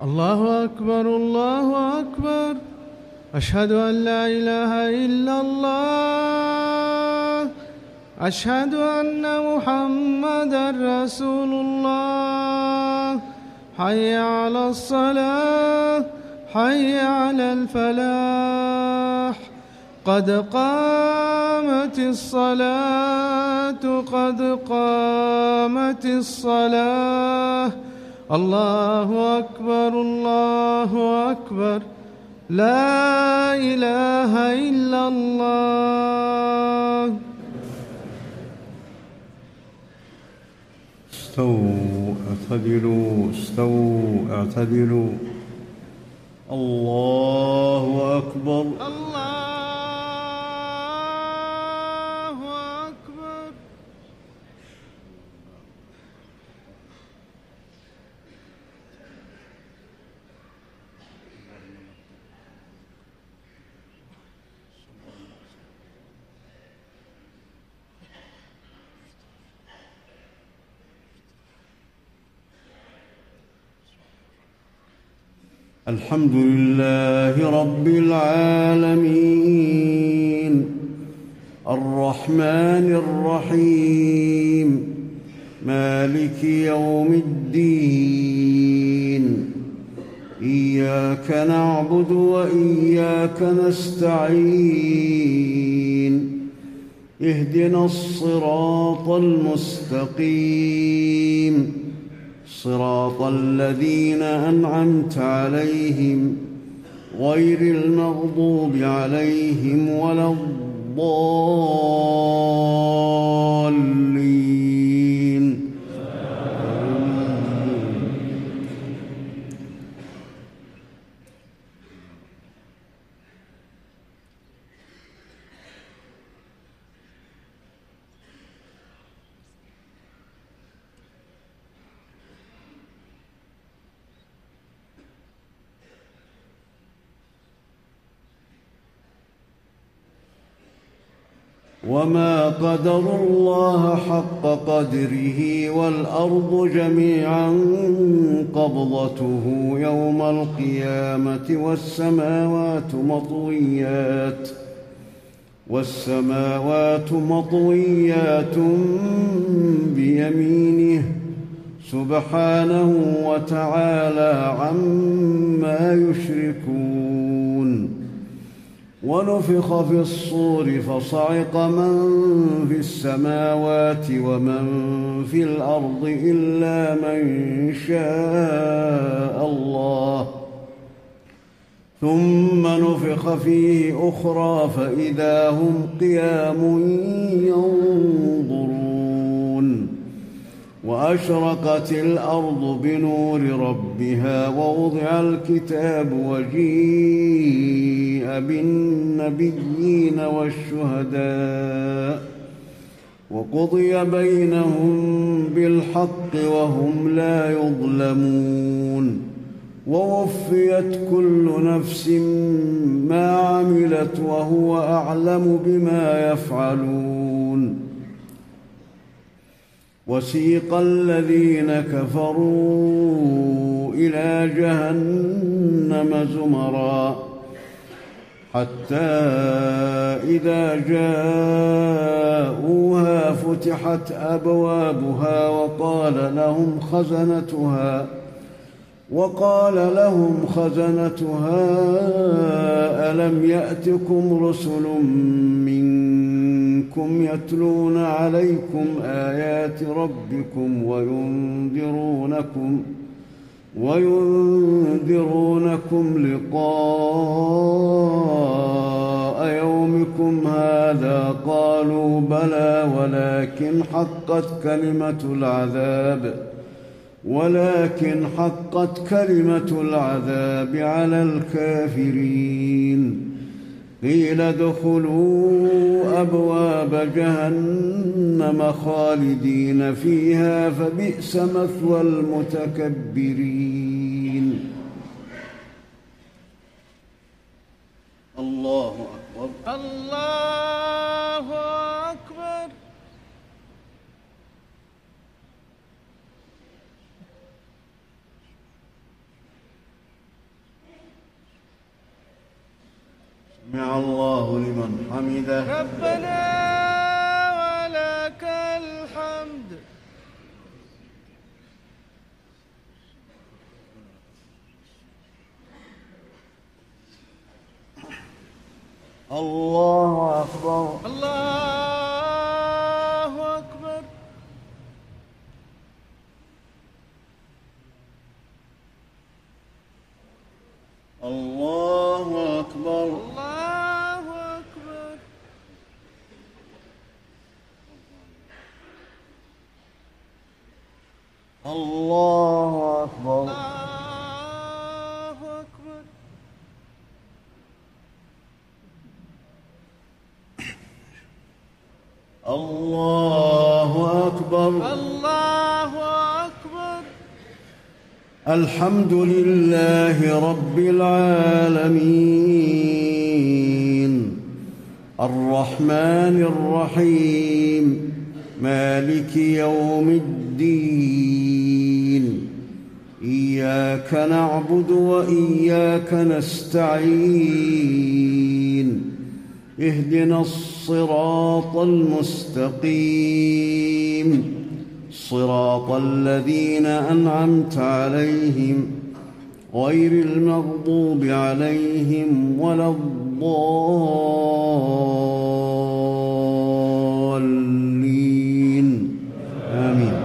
الله أكبر الله أكبر. أشهد أن لا إله إلا الله. أشهد أن محمدًا رسول الله. حي على الصلاة، حي على الفلاح. قد قامت الصلاة، قد قامت الصلاة. الله أكبر الله أكبر. لا إله إلا الله. استووا اعتدلوا، استووا اعتدلوا. الله أكبر. الله أكبر. الحمد لله رب العالمين، الرحمن الرحيم، مالك يوم الدين. إياك نعبد وإياك نستعين. اهدنا الصراط المستقيم، صراط الذين أنعمت عليهم غير المغضوب عليهم ولا الضالين. وما قدروا الله حق قدره، والأرض جميعا قبضته يوم القيامة والسماوات مطويات بيمينه سبحانه وتعالى عما يشركون. ونفخ في الصور فصعق من في السماوات ومن في الأرض إلا من شاء الله، ثم نفخ فيه أخرى فإذا هم قيام ينظرون. وأشرقت الأرض بنور ربها ووضع الكتاب وجيء بالنبيين والشهداء وقضي بينهم بالحق وهم لا يظلمون. ووفيت كل نفس ما عملت وهو أعلم بما يفعلون. وسيق الذين كفروا إلى جهنم زمرًا حتى إذا جاءوها فتحت أبوابها وقال لهم خزنتها ألم يأتكم رسل منكم يتلون عليكم آيات ربكم وينذرونكم لقاء يومكم هذا؟ قالوا بلى ولكن حقت كلمة العذاب على الكافرين. قيل ادخلوا أبواب جهنم خالدين فيها فبئس مثوى المتكبرين. الله أكبر. الله أكبر. سمع الله لمن حمده. ربنا ولك الحمد. الله أكبر. الله أكبر. الله أكبر. الله أكبر. الله أكبر. الله أكبر. الله أكبر. الله أكبر. الحمد لله رب العالمين الرحمن الرحيم مالك يوم الدين. إياك نعبد وإياك نستعين. اهدنا الصراط المستقيم صراط الذين أنعمت عليهم غير المغضوب عليهم ولا الضالين. آمين.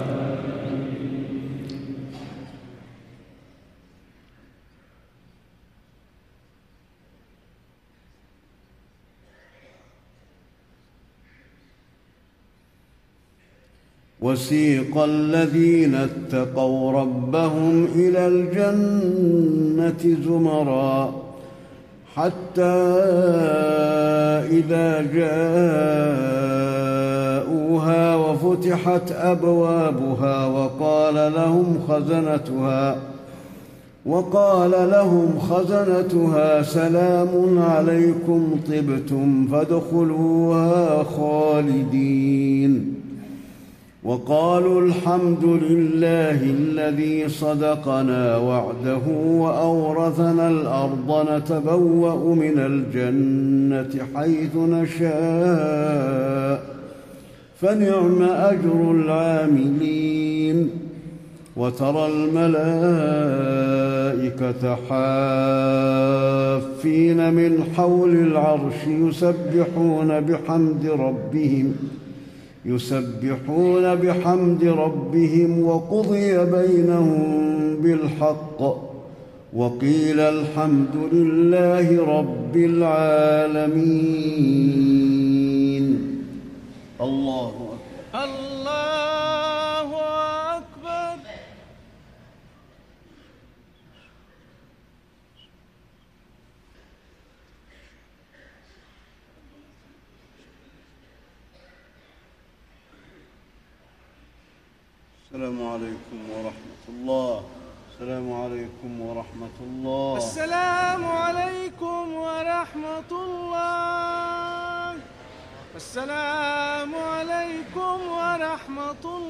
وسيق الذين اتقوا ربهم إلى الجنة زمرا حتى إذا جاءوها وفتحت أبوابها وقال لهم خزنتها سلام عليكم طبتم فادخلوها خالدين. وقالوا الحمد لله الذي صدقنا وعده وأورثنا الأرض نتبوأ من الجنة حيث نشاء فنعم أجر العاملين. وترى الملائكة حافين من حول العرش يسبحون بحمد ربهم وقضي بينهم بالحق وقيل الحمد لله رب العالمين. الله أكبر. الله أكبر. السلام عليكم ورحمة الله. السلام عليكم ورحمة الله. السلام عليكم ورحمة الله. السلام عليكم ورحمة الله.